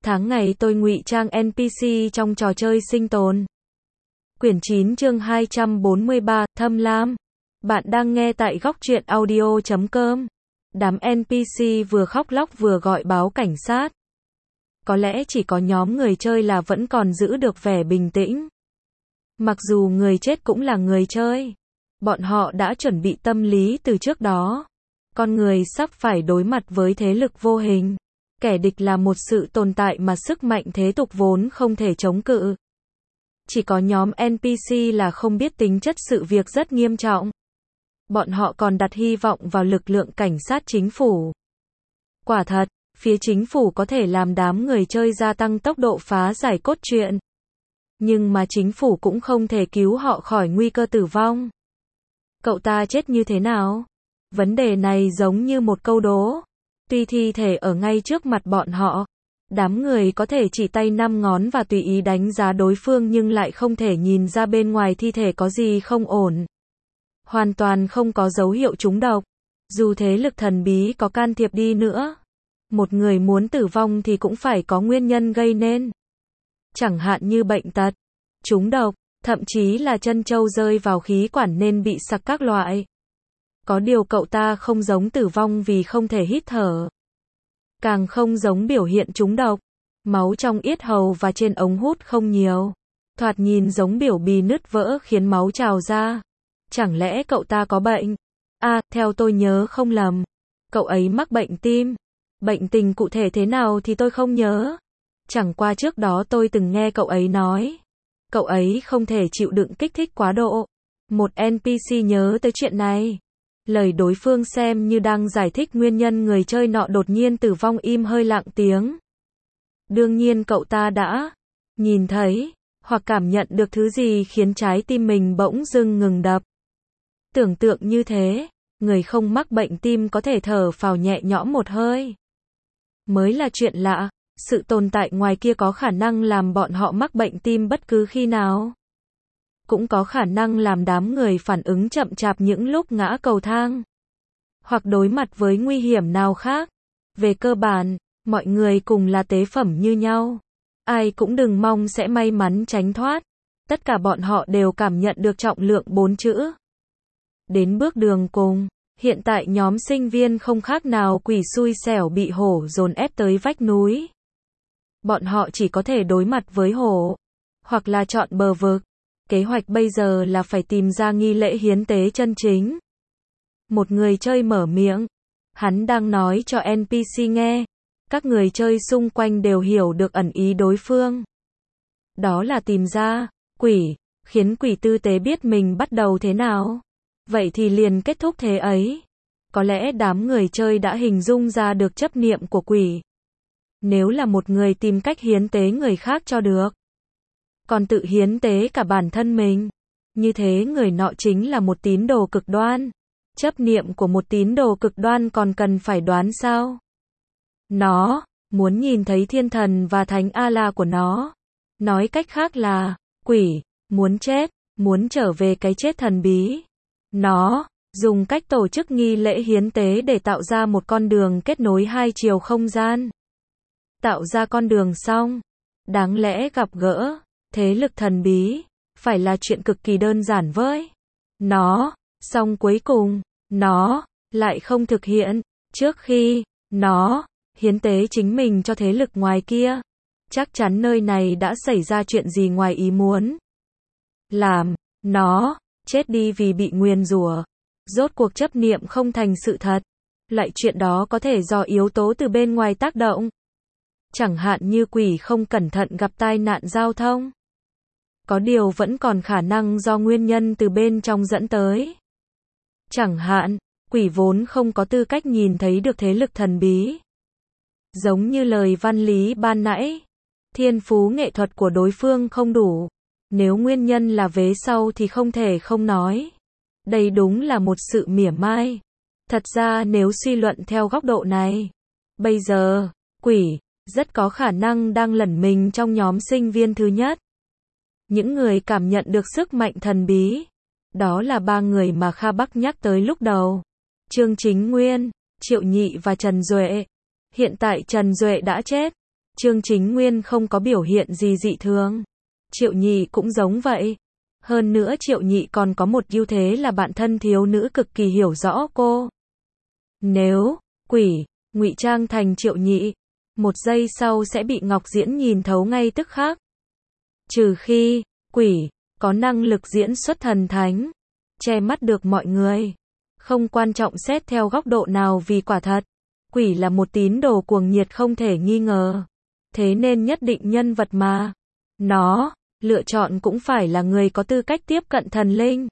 Tháng ngày tôi ngụy trang NPC trong trò chơi sinh tồn. Quyển 9 chương 243, Thâm Lam. Bạn đang nghe tại góc truyện audio.com. Đám NPC vừa khóc lóc vừa gọi báo cảnh sát. Có lẽ chỉ có nhóm người chơi là vẫn còn giữ được vẻ bình tĩnh. Mặc dù người chết cũng là người chơi. Bọn họ đã chuẩn bị tâm lý từ trước đó. Con người sắp phải đối mặt với thế lực vô hình. Kẻ địch là một sự tồn tại mà sức mạnh thế tục vốn không thể chống cự. Chỉ có nhóm NPC là không biết tính chất sự việc rất nghiêm trọng. Bọn họ còn đặt hy vọng vào lực lượng cảnh sát chính phủ. Quả thật, phía chính phủ có thể làm đám người chơi gia tăng tốc độ phá giải cốt truyện. Nhưng mà chính phủ cũng không thể cứu họ khỏi nguy cơ tử vong. Cậu ta chết như thế nào? Vấn đề này giống như một câu đố. Tuy thi thể ở ngay trước mặt bọn họ, đám người có thể chỉ tay 5 ngón và tùy ý đánh giá đối phương nhưng lại không thể nhìn ra bên ngoài thi thể có gì không ổn. Hoàn toàn không có dấu hiệu trúng độc. Dù thế lực thần bí có can thiệp đi nữa, một người muốn tử vong thì cũng phải có nguyên nhân gây nên. Chẳng hạn như bệnh tật, trúng độc, thậm chí là chân trâu rơi vào khí quản nên bị sặc các loại. Có điều cậu ta không giống tử vong vì không thể hít thở. Càng không giống biểu hiện trúng độc. Máu trong yết hầu và trên ống hút không nhiều. Thoạt nhìn giống biểu bì nứt vỡ khiến máu trào ra. Chẳng lẽ cậu ta có bệnh? Theo tôi nhớ không lầm, cậu ấy mắc bệnh tim. Bệnh tình cụ thể thế nào thì tôi không nhớ. Chẳng qua trước đó tôi từng nghe cậu ấy nói. Cậu ấy không thể chịu đựng kích thích quá độ. Một NPC nhớ tới chuyện này. Lời đối phương xem như đang giải thích nguyên nhân người chơi nọ đột nhiên tử vong, im hơi lặng tiếng. Đương nhiên cậu ta đã nhìn thấy, hoặc cảm nhận được thứ gì khiến trái tim mình bỗng dưng ngừng đập. Tưởng tượng như thế, người không mắc bệnh tim có thể thở phào nhẹ nhõm một hơi. Mới là chuyện lạ, sự tồn tại ngoài kia có khả năng làm bọn họ mắc bệnh tim bất cứ khi nào. Cũng có khả năng làm đám người phản ứng chậm chạp những lúc ngã cầu thang. Hoặc đối mặt với nguy hiểm nào khác. Về cơ bản, mọi người cùng là tế phẩm như nhau. Ai cũng đừng mong sẽ may mắn tránh thoát. Tất cả bọn họ đều cảm nhận được trọng lượng 4 chữ. Đến bước đường cùng, hiện tại nhóm sinh viên không khác nào quỷ xui xẻo bị hổ dồn ép tới vách núi. Bọn họ chỉ có thể đối mặt với hổ, hoặc là chọn bờ vực. Kế hoạch bây giờ là phải tìm ra nghi lễ hiến tế chân chính. Một người chơi mở miệng. Hắn đang nói cho NPC nghe. Các người chơi xung quanh đều hiểu được ẩn ý đối phương. Đó là tìm ra quỷ, khiến quỷ tư tế biết mình bắt đầu thế nào. Vậy thì liền kết thúc thế ấy. Có lẽ đám người chơi đã hình dung ra được chấp niệm của quỷ. Nếu là một người tìm cách hiến tế người khác cho được, còn tự hiến tế cả bản thân mình, như thế người nọ chính là một tín đồ cực đoan. Chấp niệm của một tín đồ cực đoan còn cần phải đoán sao? Nó muốn nhìn thấy thiên thần và thánh Allah của nó. Nói cách khác là quỷ muốn chết, muốn trở về cái chết thần bí. Nó dùng cách tổ chức nghi lễ hiến tế để tạo ra một con đường kết nối hai chiều không gian. Tạo ra con đường xong, đáng lẽ gặp gỡ thế lực thần bí phải là chuyện cực kỳ đơn giản với nó, song cuối cùng nó lại không thực hiện. Trước khi nó hiến tế chính mình cho thế lực ngoài kia, chắc chắn nơi này đã xảy ra chuyện gì ngoài ý muốn. Làm nó chết đi vì bị nguyền rủa. Rốt cuộc chấp niệm không thành sự thật. Loại chuyện đó có thể do yếu tố từ bên ngoài tác động. Chẳng hạn như quỷ không cẩn thận gặp tai nạn giao thông. Có điều vẫn còn khả năng do nguyên nhân từ bên trong dẫn tới. Chẳng hạn, quỷ vốn không có tư cách nhìn thấy được thế lực thần bí. Giống như lời văn lý ban nãy, thiên phú nghệ thuật của đối phương không đủ. Nếu nguyên nhân là vế sau thì không thể không nói. Đây đúng là một sự mỉa mai. Thật ra nếu suy luận theo góc độ này, bây giờ, quỷ rất có khả năng đang lẩn mình trong nhóm sinh viên thứ nhất. Những người cảm nhận được sức mạnh thần bí. Đó là 3 người mà Kha Bắc nhắc tới lúc đầu. Trương Chính Nguyên, Triệu Nhị và Trần Duệ. Hiện tại Trần Duệ đã chết. Trương Chính Nguyên không có biểu hiện gì dị thường. Triệu Nhị cũng giống vậy. Hơn nữa Triệu Nhị còn có một ưu thế là bạn thân thiếu nữ cực kỳ hiểu rõ cô. Nếu quỷ ngụy trang thành Triệu Nhị, một giây sau sẽ bị Ngọc Diễn nhìn thấu ngay tức khắc. Trừ khi quỷ có năng lực diễn xuất thần thánh, che mắt được mọi người. Không quan trọng xét theo góc độ nào vì quả thật, quỷ là một tín đồ cuồng nhiệt không thể nghi ngờ. Thế nên nhất định nhân vật mà nó lựa chọn cũng phải là người có tư cách tiếp cận thần linh.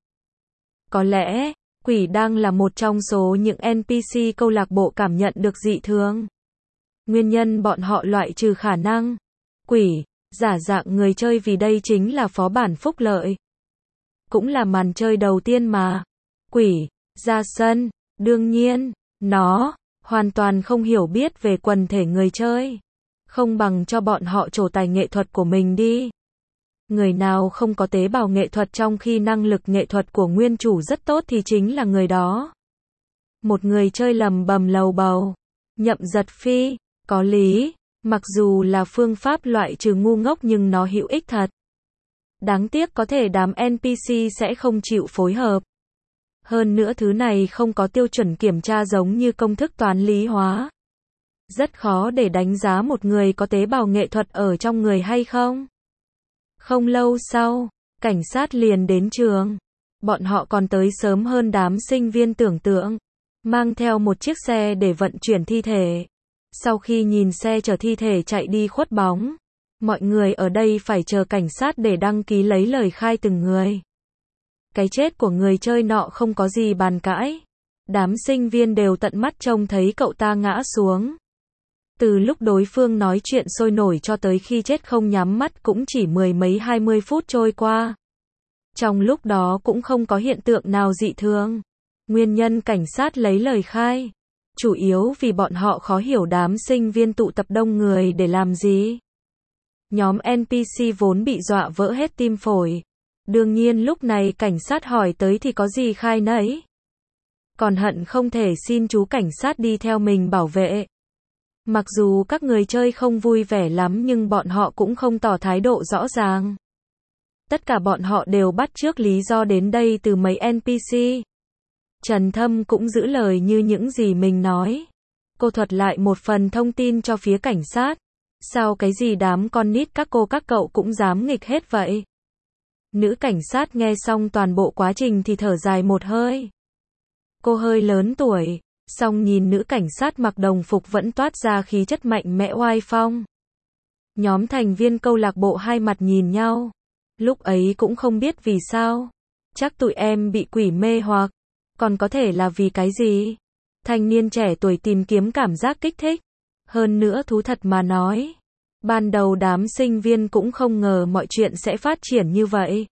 Có lẽ, quỷ đang là một trong số những NPC câu lạc bộ cảm nhận được dị thường. Nguyên nhân bọn họ loại trừ khả năng quỷ giả dạng người chơi vì đây chính là phó bản phúc lợi. Cũng là màn chơi đầu tiên mà quỷ ra sân. Đương nhiên, nó hoàn toàn không hiểu biết về quần thể người chơi. Không bằng cho bọn họ trổ tài nghệ thuật của mình đi. Người nào không có tế bào nghệ thuật trong khi năng lực nghệ thuật của nguyên chủ rất tốt thì chính là người đó. Một người chơi lầm bầm lầu bầu. Nhậm Giật Phi, có lý, mặc dù là phương pháp loại trừ ngu ngốc nhưng nó hữu ích thật. Đáng tiếc có thể đám NPC sẽ không chịu phối hợp. Hơn nữa thứ này không có tiêu chuẩn kiểm tra giống như công thức toán lý hóa. Rất khó để đánh giá một người có tế bào nghệ thuật ở trong người hay không. Không lâu sau, cảnh sát liền đến trường. Bọn họ còn tới sớm hơn đám sinh viên tưởng tượng. Mang theo một chiếc xe để vận chuyển thi thể. Sau khi nhìn xe chở thi thể chạy đi khuất bóng, mọi người ở đây phải chờ cảnh sát để đăng ký lấy lời khai từng người. Cái chết của người chơi nọ không có gì bàn cãi. Đám sinh viên đều tận mắt trông thấy cậu ta ngã xuống. Từ lúc đối phương nói chuyện sôi nổi cho tới khi chết không nhắm mắt cũng chỉ 10 mấy 20 phút trôi qua. Trong lúc đó cũng không có hiện tượng nào dị thường. Nguyên nhân cảnh sát lấy lời khai, chủ yếu vì bọn họ khó hiểu đám sinh viên tụ tập đông người để làm gì. Nhóm NPC vốn bị dọa vỡ hết tim phổi. Đương nhiên lúc này cảnh sát hỏi tới thì có gì khai nấy. Còn hận không thể xin chú cảnh sát đi theo mình bảo vệ. Mặc dù các người chơi không vui vẻ lắm nhưng bọn họ cũng không tỏ thái độ rõ ràng. Tất cả bọn họ đều bắt chước lý do đến đây từ mấy NPC. Trần Thâm cũng giữ lời như những gì mình nói. Cô thuật lại một phần thông tin cho phía cảnh sát. Sao cái gì đám con nít các cô các cậu cũng dám nghịch hết vậy? Nữ cảnh sát nghe xong toàn bộ quá trình thì thở dài một hơi. Cô hơi lớn tuổi, song nhìn nữ cảnh sát mặc đồng phục vẫn toát ra khí chất mạnh mẽ oai phong. Nhóm thành viên câu lạc bộ hai mặt nhìn nhau. Lúc ấy cũng không biết vì sao. Chắc tụi em bị quỷ mê hoặc. Còn có thể là vì cái gì? Thanh niên trẻ tuổi tìm kiếm cảm giác kích thích. Hơn nữa thú thật mà nói. Ban đầu đám sinh viên cũng không ngờ mọi chuyện sẽ phát triển như vậy.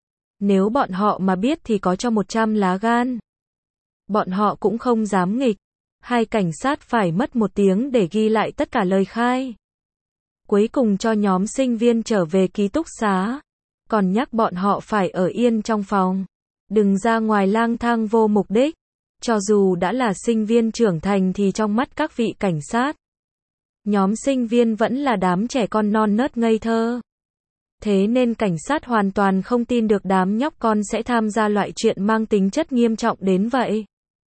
Nếu bọn họ mà biết thì có cho 100 lá gan. Bọn họ cũng không dám nghịch. Hai cảnh sát phải mất 1 tiếng để ghi lại tất cả lời khai. Cuối cùng cho nhóm sinh viên trở về ký túc xá. Còn nhắc bọn họ phải ở yên trong phòng. Đừng ra ngoài lang thang vô mục đích. Cho dù đã là sinh viên trưởng thành thì trong mắt các vị cảnh sát, nhóm sinh viên vẫn là đám trẻ con non nớt ngây thơ. Thế nên cảnh sát hoàn toàn không tin được đám nhóc con sẽ tham gia loại chuyện mang tính chất nghiêm trọng đến vậy.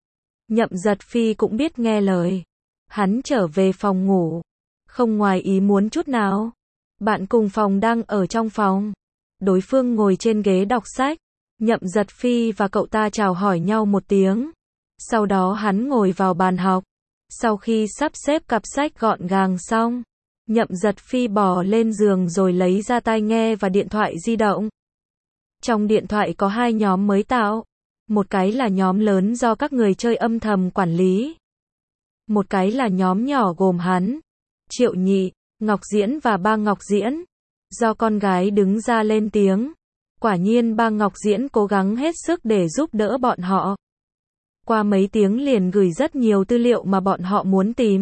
Nhậm Giật Phi cũng biết nghe lời. Hắn trở về phòng ngủ. Không ngoài ý muốn chút nào. Bạn cùng phòng đang ở trong phòng. Đối phương ngồi trên ghế đọc sách. Nhậm Giật Phi và cậu ta chào hỏi nhau một tiếng. Sau đó hắn ngồi vào bàn học. Sau khi sắp xếp cặp sách gọn gàng xong, Nhậm Giật Phi bò lên giường rồi lấy ra tai nghe và điện thoại di động. Trong điện thoại có 2 nhóm mới tạo. Một cái là nhóm lớn do các người chơi âm thầm quản lý. Một cái là nhóm nhỏ gồm hắn, Triệu Nhị, Ngọc Diễn và Ba Ngọc Diễn. Do con gái đứng ra lên tiếng. Quả nhiên Ba Ngọc Diễn cố gắng hết sức để giúp đỡ bọn họ. Qua mấy tiếng liền gửi rất nhiều tư liệu mà bọn họ muốn tìm.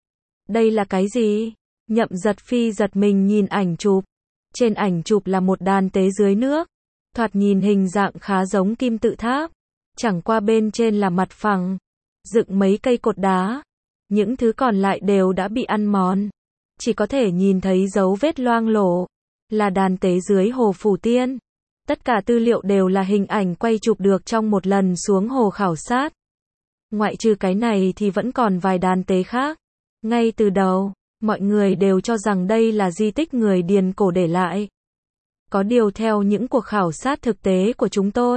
Đây là cái gì? Nhậm Giật Phi giật mình nhìn ảnh chụp. Trên ảnh chụp là một đàn tế dưới nước. Thoạt nhìn hình dạng khá giống kim tự tháp. Chẳng qua bên trên là mặt phẳng. Dựng mấy cây cột đá. Những thứ còn lại đều đã bị ăn mòn. chỉ có thể nhìn thấy dấu vết loang lổ, là đàn tế dưới hồ Phủ Tiên. Tất cả tư liệu đều là hình ảnh quay chụp được trong một lần xuống hồ khảo sát. Ngoại trừ cái này thì vẫn còn vài đàn tế khác. Ngay từ đầu, mọi người đều cho rằng đây là di tích người Điền cổ để lại. Có điều theo những cuộc khảo sát thực tế của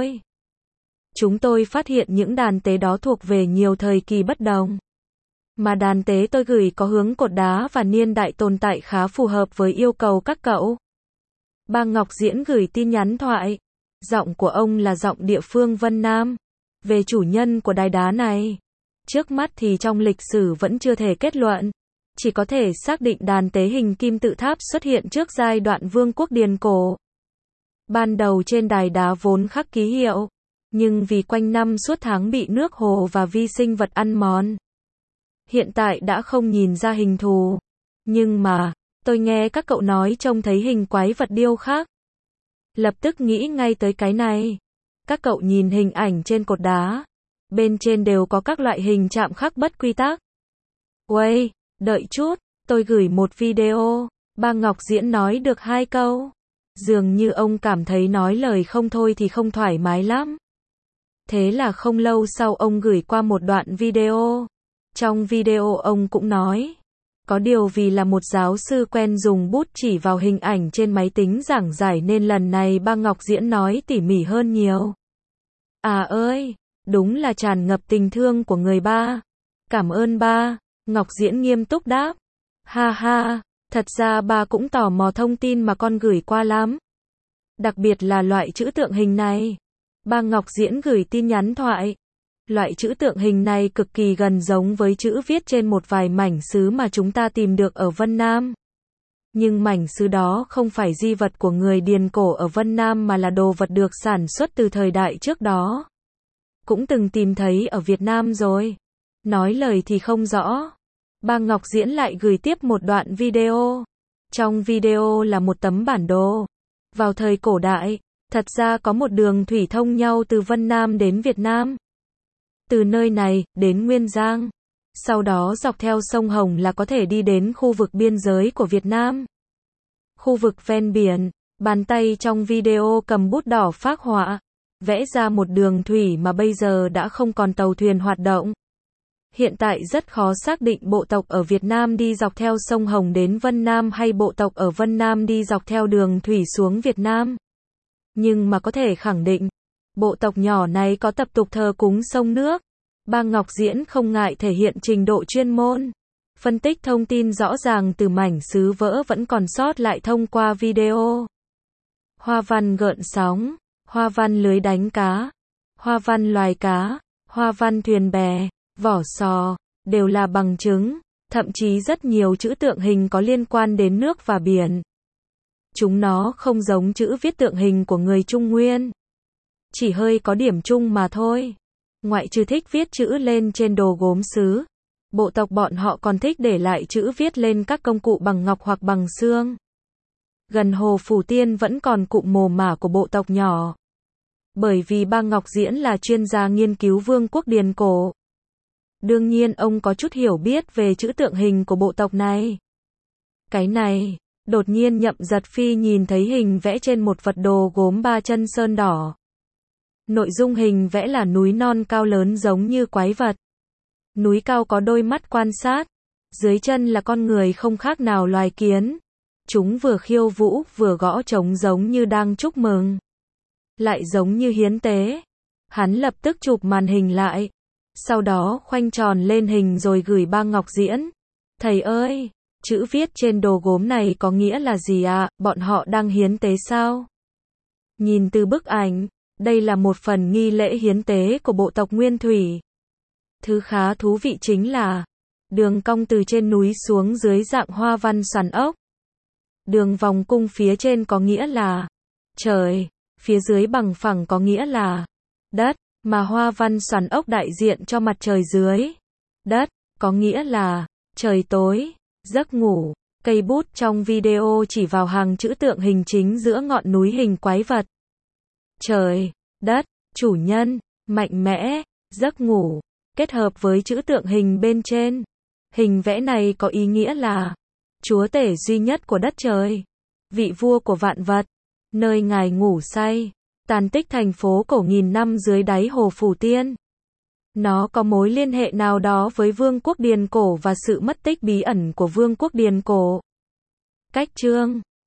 chúng tôi phát hiện những đàn tế đó thuộc về nhiều thời kỳ bất đồng. Mà đàn tế tôi gửi có hướng cột đá và niên đại tồn tại khá phù hợp với yêu cầu các cậu. Ba Ngọc Diễn gửi tin nhắn thoại. Giọng của ông là giọng địa phương Vân Nam. Về chủ nhân của đài đá này, trước mắt thì trong lịch sử vẫn chưa thể kết luận. Chỉ có thể xác định đàn tế hình kim tự tháp xuất hiện trước giai đoạn Vương quốc Điền cổ. Ban đầu trên đài đá vốn khắc ký hiệu, nhưng vì quanh năm suốt tháng bị nước hồ và vi sinh vật ăn mòn, hiện tại đã không nhìn ra hình thù. Nhưng mà, tôi nghe các cậu nói trông thấy hình quái vật điêu khắc. Lập tức nghĩ ngay tới cái này. Các cậu nhìn hình ảnh trên cột đá. Bên trên đều có các loại hình chạm khắc bất quy tắc. Uầy, đợi chút, tôi gửi một video. Ba Ngọc Diễn nói được 2 câu. Dường như ông cảm thấy nói lời không thôi thì không thoải mái lắm. Thế là không lâu sau ông gửi qua một đoạn video. Trong video ông cũng nói, có điều vì là một giáo sư quen dùng bút chỉ vào hình ảnh trên máy tính giảng giải nên lần này ba Ngọc Diễn nói tỉ mỉ hơn nhiều. À ơi, đúng là tràn ngập tình thương của người ba. Cảm ơn ba, Ngọc Diễn nghiêm túc đáp. Ha ha, thật ra ba cũng tò mò thông tin mà con gửi qua lắm. Đặc biệt là loại chữ tượng hình này. Ba Ngọc Diễn gửi tin nhắn thoại. Loại chữ tượng hình này cực kỳ gần giống với chữ viết trên một vài mảnh sứ mà chúng ta tìm được ở Vân Nam. Nhưng mảnh sứ đó không phải di vật của người Điền cổ ở Vân Nam mà là đồ vật được sản xuất từ thời đại trước đó. Cũng từng tìm thấy ở Việt Nam rồi. Nói lời thì không rõ. Ba Ngọc Diễn lại gửi tiếp một đoạn video. Trong video là một tấm bản đồ. Vào thời cổ đại, thật ra có một đường thủy thông nhau từ Vân Nam đến Việt Nam. Từ nơi này, đến Nguyên Giang. Sau đó dọc theo sông Hồng là có thể đi đến khu vực biên giới của Việt Nam. Khu vực ven biển, bàn tay trong video cầm bút đỏ phác họa, vẽ ra một đường thủy mà bây giờ đã không còn tàu thuyền hoạt động. Hiện tại rất khó xác định bộ tộc ở Việt Nam đi dọc theo sông Hồng đến Vân Nam hay bộ tộc ở Vân Nam đi dọc theo đường thủy xuống Việt Nam. Nhưng mà có thể khẳng định, bộ tộc nhỏ này có tập tục thờ cúng sông nước. Ba Ngọc Diễn không ngại thể hiện trình độ chuyên môn. Phân tích thông tin rõ ràng từ mảnh sứ vỡ vẫn còn sót lại thông qua video. Hoa văn gợn sóng, hoa văn lưới đánh cá, hoa văn loài cá, hoa văn thuyền bè, vỏ sò, đều là bằng chứng. Thậm chí rất nhiều chữ tượng hình có liên quan đến nước và biển. Chúng nó không giống chữ viết tượng hình của người Trung Nguyên. Chỉ hơi có điểm chung mà thôi. Ngoại trừ thích viết chữ lên trên đồ gốm sứ, bộ tộc bọn họ còn thích để lại chữ viết lên các công cụ bằng ngọc hoặc bằng xương. Gần hồ Phủ Tiên vẫn còn cụm mồ mả của bộ tộc nhỏ. Bởi vì ba Ngọc Diễn là chuyên gia nghiên cứu vương quốc Điền cổ. Đương nhiên ông có chút hiểu biết về chữ tượng hình của bộ tộc này. Cái này, đột nhiên Nhậm Giật Phi nhìn thấy hình vẽ trên một vật đồ gốm 3 chân sơn đỏ. Nội dung hình vẽ là núi non cao lớn giống như quái vật. Núi cao có đôi mắt quan sát. Dưới chân là con người không khác nào loài kiến. Chúng vừa khiêu vũ vừa gõ trống giống như đang chúc mừng. Lại giống như hiến tế. Hắn lập tức chụp màn hình lại. Sau đó khoanh tròn lên hình rồi gửi ba Ngọc Diễn. Thầy ơi, chữ viết trên đồ gốm này có nghĩa là gì ạ? Bọn họ đang hiến tế sao? Nhìn từ bức ảnh, đây là một phần nghi lễ hiến tế của bộ tộc Nguyên Thủy. Thứ khá thú vị chính là đường cong từ trên núi xuống dưới dạng hoa văn xoắn ốc. Đường vòng cung phía trên có nghĩa là trời, phía dưới bằng phẳng có nghĩa là đất, mà hoa văn xoắn ốc đại diện cho mặt trời dưới đất, có nghĩa là trời tối, giấc ngủ. Cây bút trong video chỉ vào hàng chữ tượng hình chính giữa ngọn núi hình quái vật. Trời, đất, chủ nhân, mạnh mẽ, giấc ngủ, kết hợp với chữ tượng hình bên trên. Hình vẽ này có ý nghĩa là Chúa tể duy nhất của đất trời, vị vua của vạn vật, nơi Ngài ngủ say, tàn tích thành phố cổ nghìn năm dưới đáy hồ Phù Tiên. Nó có mối liên hệ nào đó với Vương quốc Điền Cổ và sự mất tích bí ẩn của Vương quốc Điền Cổ? Cách chương